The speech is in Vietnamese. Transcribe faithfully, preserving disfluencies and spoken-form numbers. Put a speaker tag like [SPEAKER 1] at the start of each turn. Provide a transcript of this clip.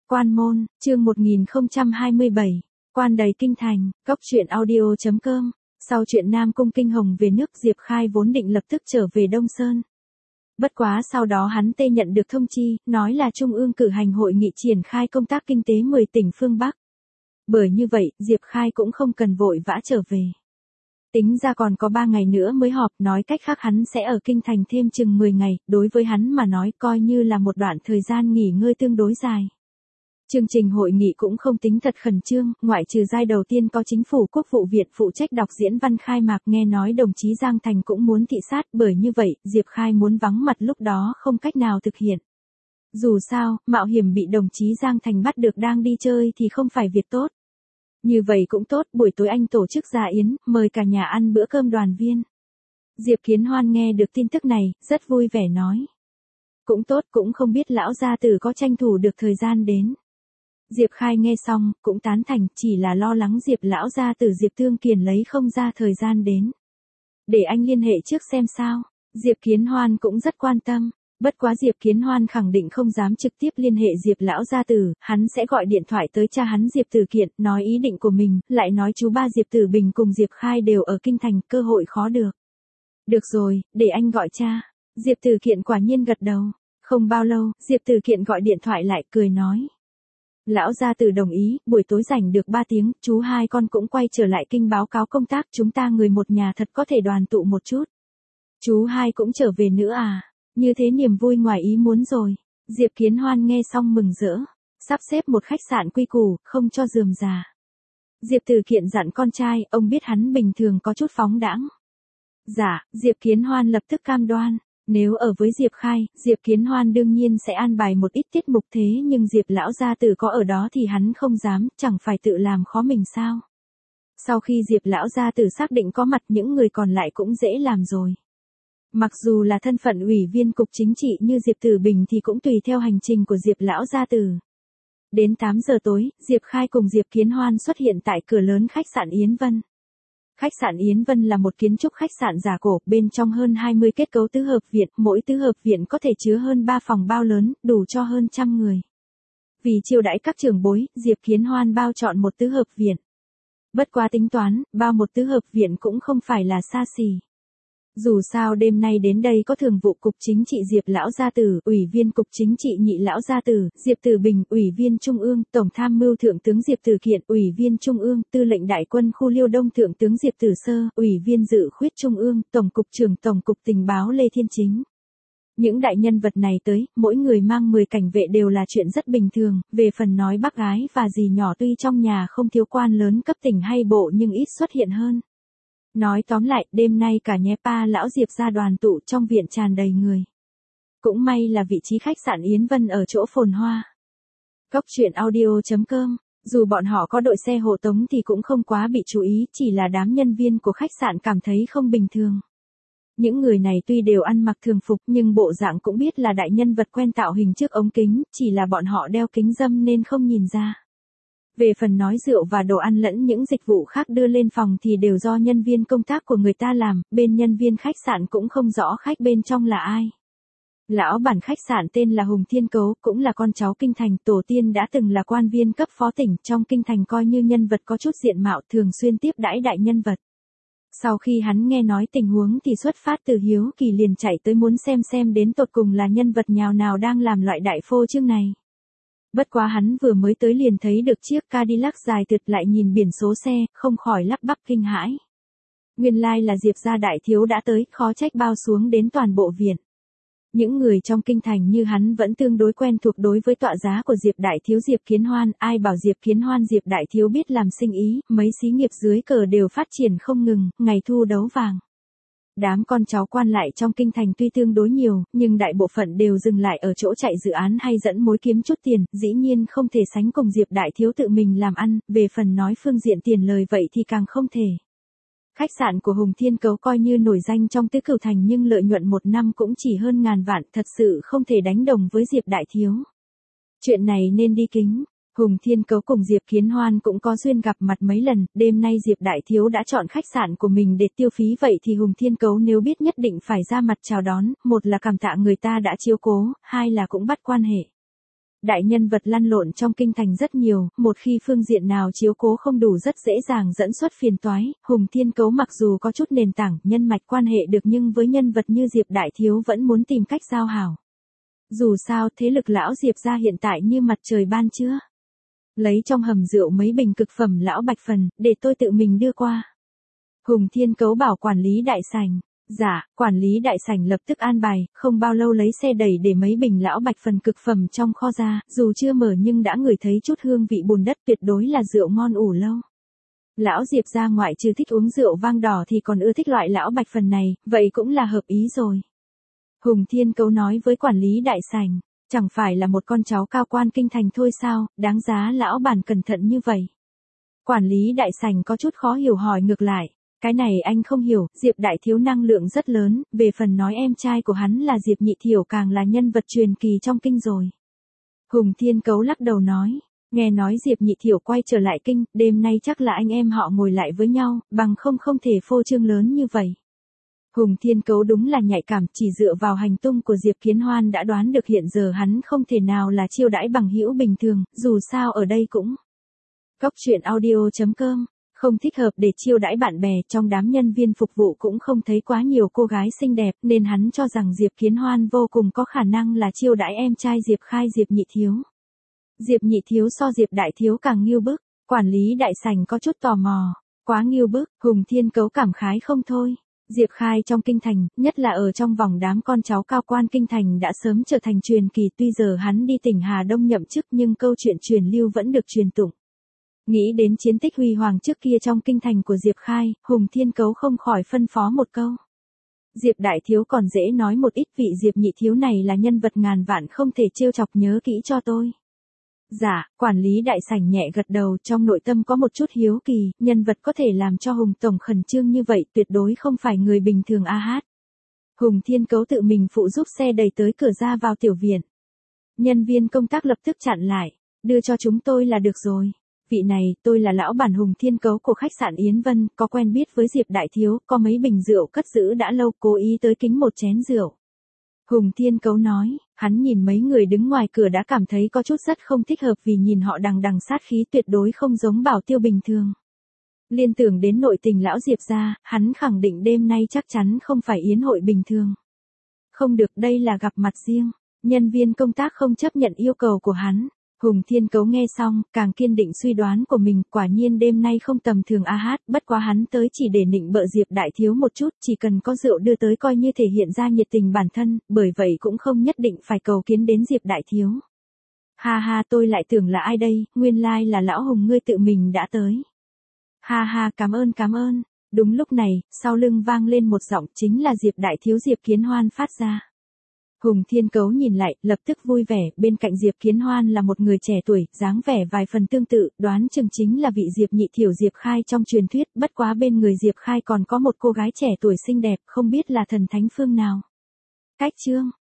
[SPEAKER 1] Quan môn, chương một nghìn không trăm hai mươi bảy, quan đầy kinh thành, cốc truyện audio.com. Sau chuyện Nam Cung Kinh Hồng về nước, Diệp Khai vốn định lập tức trở về Đông Sơn. Bất quá sau đó hắn tê nhận được thông chi, nói là Trung ương cử hành hội nghị triển khai công tác kinh tế mười tỉnh phương Bắc. Bởi như vậy, Diệp Khai cũng không cần vội vã trở về. Tính ra còn có ba ngày nữa mới họp, nói cách khác hắn sẽ ở kinh thành thêm chừng mười ngày, đối với hắn mà nói coi như là một đoạn thời gian nghỉ ngơi tương đối dài. Chương trình hội nghị cũng không tính thật khẩn trương, ngoại trừ giai đầu tiên có chính phủ Quốc vụ viện phụ trách đọc diễn văn khai mạc, nghe nói đồng chí Giang Thành cũng muốn thị sát, bởi như vậy, Diệp Khai muốn vắng mặt lúc đó không cách nào thực hiện. Dù sao, mạo hiểm bị đồng chí Giang Thành bắt được đang đi chơi thì không phải việc tốt. Như vậy cũng tốt, buổi tối anh tổ chức gia yến, mời cả nhà ăn bữa cơm đoàn viên. Diệp Kiến Hoan nghe được tin tức này, rất vui vẻ nói. Cũng tốt, cũng không biết lão gia tử có tranh thủ được thời gian đến. Diệp Khai nghe xong, cũng tán thành, chỉ là lo lắng Diệp lão gia tử Diệp Thương Kiền lấy không ra thời gian đến. Để anh liên hệ trước xem sao. Diệp Kiến Hoan cũng rất quan tâm. Bất quá Diệp Kiến Hoan khẳng định không dám trực tiếp liên hệ Diệp lão gia tử, hắn sẽ gọi điện thoại tới cha hắn Diệp Tử Kiện, nói ý định của mình, lại nói chú ba Diệp Tử Bình cùng Diệp Khai đều ở kinh thành, cơ hội khó được. Được rồi, để anh gọi cha. Diệp Tử Kiện quả nhiên gật đầu. Không bao lâu, Diệp Tử Kiện gọi điện thoại lại, cười nói. Lão gia tử đồng ý, buổi tối rảnh được ba tiếng, chú hai con cũng quay trở lại kinh báo cáo công tác, chúng ta người một nhà thật có thể đoàn tụ một chút. Chú hai cũng trở về nữa à? Như thế niềm vui ngoài ý muốn rồi. Diệp Kiến Hoan nghe xong mừng rỡ. Sắp xếp một khách sạn quy củ, không cho rườm rà. Diệp Tử Kiện dặn con trai, ông biết hắn bình thường có chút phóng đãng. Dạ, Diệp Kiến Hoan lập tức cam đoan. Nếu ở với Diệp Khai, Diệp Kiến Hoan đương nhiên sẽ an bài một ít tiết mục, thế nhưng Diệp lão gia tử có ở đó thì hắn không dám, chẳng phải tự làm khó mình sao. Sau khi Diệp lão gia tử xác định có mặt, những người còn lại cũng dễ làm rồi. Mặc dù là thân phận ủy viên cục chính trị như Diệp Tử Bình thì cũng tùy theo hành trình của Diệp lão gia tử. Đến tám giờ tối, Diệp Khai cùng Diệp Kiến Hoan xuất hiện tại cửa lớn khách sạn Yến Vân. Khách sạn Yến Vân là một kiến trúc khách sạn giả cổ, bên trong hơn hai mươi kết cấu tứ hợp viện, mỗi tứ hợp viện có thể chứa hơn ba phòng bao lớn, đủ cho hơn trăm người. Vì chiêu đãi các trưởng bối, Diệp Kiến Hoan bao chọn một tứ hợp viện. Bất quá tính toán, bao một tứ hợp viện cũng không phải là xa xỉ. Dù sao đêm nay đến đây có thường vụ cục chính trị Diệp lão gia tử, ủy viên cục chính trị nhị lão gia tử, Diệp Tử Bình, ủy viên trung ương, tổng tham mưu thượng tướng Diệp Tử Kiện, ủy viên trung ương, tư lệnh đại quân khu Liêu Đông thượng tướng Diệp Tử Sơ, ủy viên dự khuyết trung ương, tổng cục trưởng tổng cục tình báo Lê Thiên Chính. Những đại nhân vật này tới, mỗi người mang mười cảnh vệ đều là chuyện rất bình thường, về phần nói bác gái và dì nhỏ tuy trong nhà không thiếu quan lớn cấp tỉnh hay bộ nhưng ít xuất hiện hơn. Nói tóm lại, đêm nay cả nhé pa lão Diệp ra đoàn tụ, trong viện tràn đầy người. Cũng may là vị trí khách sạn Yến Vân ở chỗ phồn hoa. Cốc truyện audio.com, dù bọn họ có đội xe hộ tống thì cũng không quá bị chú ý, chỉ là đám nhân viên của khách sạn cảm thấy không bình thường. Những người này tuy đều ăn mặc thường phục nhưng bộ dạng cũng biết là đại nhân vật quen tạo hình trước ống kính, chỉ là bọn họ đeo kính râm nên không nhìn ra. Về phần nói rượu và đồ ăn lẫn những dịch vụ khác đưa lên phòng thì đều do nhân viên công tác của người ta làm, bên nhân viên khách sạn cũng không rõ khách bên trong là ai. Lão bản khách sạn tên là Hùng Thiên Cấu, cũng là con cháu kinh thành, tổ tiên đã từng là quan viên cấp phó tỉnh, trong kinh thành coi như nhân vật có chút diện mạo, thường xuyên tiếp đãi đại nhân vật. Sau khi hắn nghe nói tình huống thì xuất phát từ hiếu kỳ liền chạy tới muốn xem xem đến tột cùng là nhân vật nhào nào đang làm loại đại phô trương này. Bất quá hắn vừa mới tới liền thấy được chiếc Cadillac dài tuyệt, lại nhìn biển số xe, không khỏi lắp bắp kinh hãi. Nguyên lai là Diệp gia đại thiếu đã tới, khó trách bao xuống đến toàn bộ viện. Những người trong kinh thành như hắn vẫn tương đối quen thuộc đối với tọa giá của Diệp đại thiếu Diệp Kiến Hoan, ai bảo Diệp Kiến Hoan Diệp đại thiếu biết làm sinh ý, mấy xí nghiệp dưới cờ đều phát triển không ngừng, ngày thu đấu vàng. Đám con cháu quan lại trong kinh thành tuy tương đối nhiều, nhưng đại bộ phận đều dừng lại ở chỗ chạy dự án hay dẫn mối kiếm chút tiền, dĩ nhiên không thể sánh cùng Diệp đại thiếu tự mình làm ăn, về phần nói phương diện tiền lời vậy thì càng không thể. Khách sạn của Hùng Thiên Cấu coi như nổi danh trong tứ cửu thành nhưng lợi nhuận một năm cũng chỉ hơn ngàn vạn, thật sự không thể đánh đồng với Diệp đại thiếu. Chuyện này nên đi kính. Hùng Thiên Cấu cùng Diệp Kiến Hoan cũng có duyên gặp mặt mấy lần, đêm nay Diệp đại thiếu đã chọn khách sạn của mình để tiêu phí vậy thì Hùng Thiên Cấu nếu biết nhất định phải ra mặt chào đón, một là cảm tạ người ta đã chiếu cố, hai là cũng bắt quan hệ. Đại nhân vật lăn lộn trong kinh thành rất nhiều, một khi phương diện nào chiếu cố không đủ rất dễ dàng dẫn xuất phiền toái. Hùng Thiên Cấu mặc dù có chút nền tảng, nhân mạch quan hệ được nhưng với nhân vật như Diệp Đại Thiếu vẫn muốn tìm cách giao hảo. Dù sao thế lực lão Diệp gia hiện tại như mặt trời ban trưa. Lấy trong hầm rượu mấy bình cực phẩm lão Bạch Phần, để tôi tự mình đưa qua. Hùng Thiên Cấu bảo quản lý đại sảnh. Dạ, quản lý đại sảnh lập tức an bài, không bao lâu lấy xe đẩy để mấy bình lão Bạch Phần cực phẩm trong kho ra, dù chưa mở nhưng đã ngửi thấy chút hương vị bùn đất, tuyệt đối là rượu ngon ủ lâu. Lão Diệp gia ngoại trừ thích uống rượu vang đỏ thì còn ưa thích loại lão Bạch Phần này, vậy cũng là hợp ý rồi. Hùng Thiên Cấu nói với quản lý đại sảnh, chẳng phải là một con cháu cao quan kinh thành thôi sao, đáng giá lão bản cẩn thận như vậy. Quản lý đại sảnh có chút khó hiểu hỏi ngược lại. Cái này anh không hiểu, Diệp Đại Thiếu năng lượng rất lớn, về phần nói em trai của hắn là Diệp Nhị Thiểu càng là nhân vật truyền kỳ trong kinh rồi. Hùng Thiên Cấu lắc đầu nói, nghe nói Diệp Nhị Thiểu quay trở lại kinh, đêm nay chắc là anh em họ ngồi lại với nhau, bằng không không thể phô trương lớn như vậy. Hùng Thiên Cấu đúng là nhạy cảm, chỉ dựa vào hành tung của Diệp Kiến Hoan đã đoán được hiện giờ hắn không thể nào là chiêu đãi bằng hữu bình thường, dù sao ở đây cũng. Cốc truyện audio chấm com không thích hợp để chiêu đãi bạn bè, trong đám nhân viên phục vụ cũng không thấy quá nhiều cô gái xinh đẹp, nên hắn cho rằng Diệp Kiến Hoan vô cùng có khả năng là chiêu đãi em trai Diệp Khai Diệp Nhị Thiếu. Diệp Nhị Thiếu so Diệp Đại Thiếu càng nghiêu bức, quản lý đại sảnh có chút tò mò, quá nghiêu bức, Hùng Thiên Cấu cảm khái không thôi. Diệp Khai trong kinh thành, nhất là ở trong vòng đám con cháu cao quan kinh thành đã sớm trở thành truyền kỳ, tuy giờ hắn đi tỉnh Hà Đông nhậm chức nhưng câu chuyện truyền lưu vẫn được truyền tụng. Nghĩ đến chiến tích huy hoàng trước kia trong kinh thành của Diệp Khai, Hùng Thiên Cấu không khỏi phân phó một câu. Diệp Đại Thiếu còn dễ nói một ít, vị Diệp Nhị Thiếu này là nhân vật ngàn vạn không thể trêu chọc, nhớ kỹ cho tôi. Dạ, quản lý đại sảnh nhẹ gật đầu, trong nội tâm có một chút hiếu kỳ, nhân vật có thể làm cho Hùng Tổng khẩn trương như vậy tuyệt đối không phải người bình thường a hát. Hùng Thiên Cấu tự mình phụ giúp xe đẩy tới cửa ra vào tiểu viện. Nhân viên công tác lập tức chặn lại, đưa cho chúng tôi là được rồi. Vị này, tôi là lão bản Hùng Thiên Cấu của khách sạn Yến Vân, có quen biết với Diệp Đại Thiếu, có mấy bình rượu cất giữ đã lâu, cố ý tới kính một chén rượu. Hùng Thiên Cấu nói, hắn nhìn mấy người đứng ngoài cửa đã cảm thấy có chút rất không thích hợp vì nhìn họ đằng đằng sát khí tuyệt đối không giống Bảo Tiêu bình thường. Liên tưởng đến nội tình lão Diệp gia, hắn khẳng định đêm nay chắc chắn không phải yến hội bình thường. Không được, đây là gặp mặt riêng, nhân viên công tác không chấp nhận yêu cầu của hắn. Hùng Thiên Cấu nghe xong, càng kiên định suy đoán của mình, quả nhiên đêm nay không tầm thường a hát, bất quá hắn tới chỉ để nịnh bợ Diệp Đại Thiếu một chút, chỉ cần có rượu đưa tới coi như thể hiện ra nhiệt tình bản thân, bởi vậy cũng không nhất định phải cầu kiến đến Diệp Đại Thiếu. Ha ha, tôi lại tưởng là ai đây, nguyên lai là lão Hùng ngươi tự mình đã tới. Ha ha, cảm ơn cảm ơn. Đúng lúc này, sau lưng vang lên một giọng, chính là Diệp Đại Thiếu Diệp Kiến Hoan phát ra. Hùng Thiên Cấu nhìn lại, lập tức vui vẻ, bên cạnh Diệp Kiến Hoan là một người trẻ tuổi, dáng vẻ vài phần tương tự, đoán chừng chính là vị Diệp Nhị Thiểu Diệp Khai trong truyền thuyết, bất quá bên người Diệp Khai còn có một cô gái trẻ tuổi xinh đẹp, không biết là thần thánh phương nào. Cách chương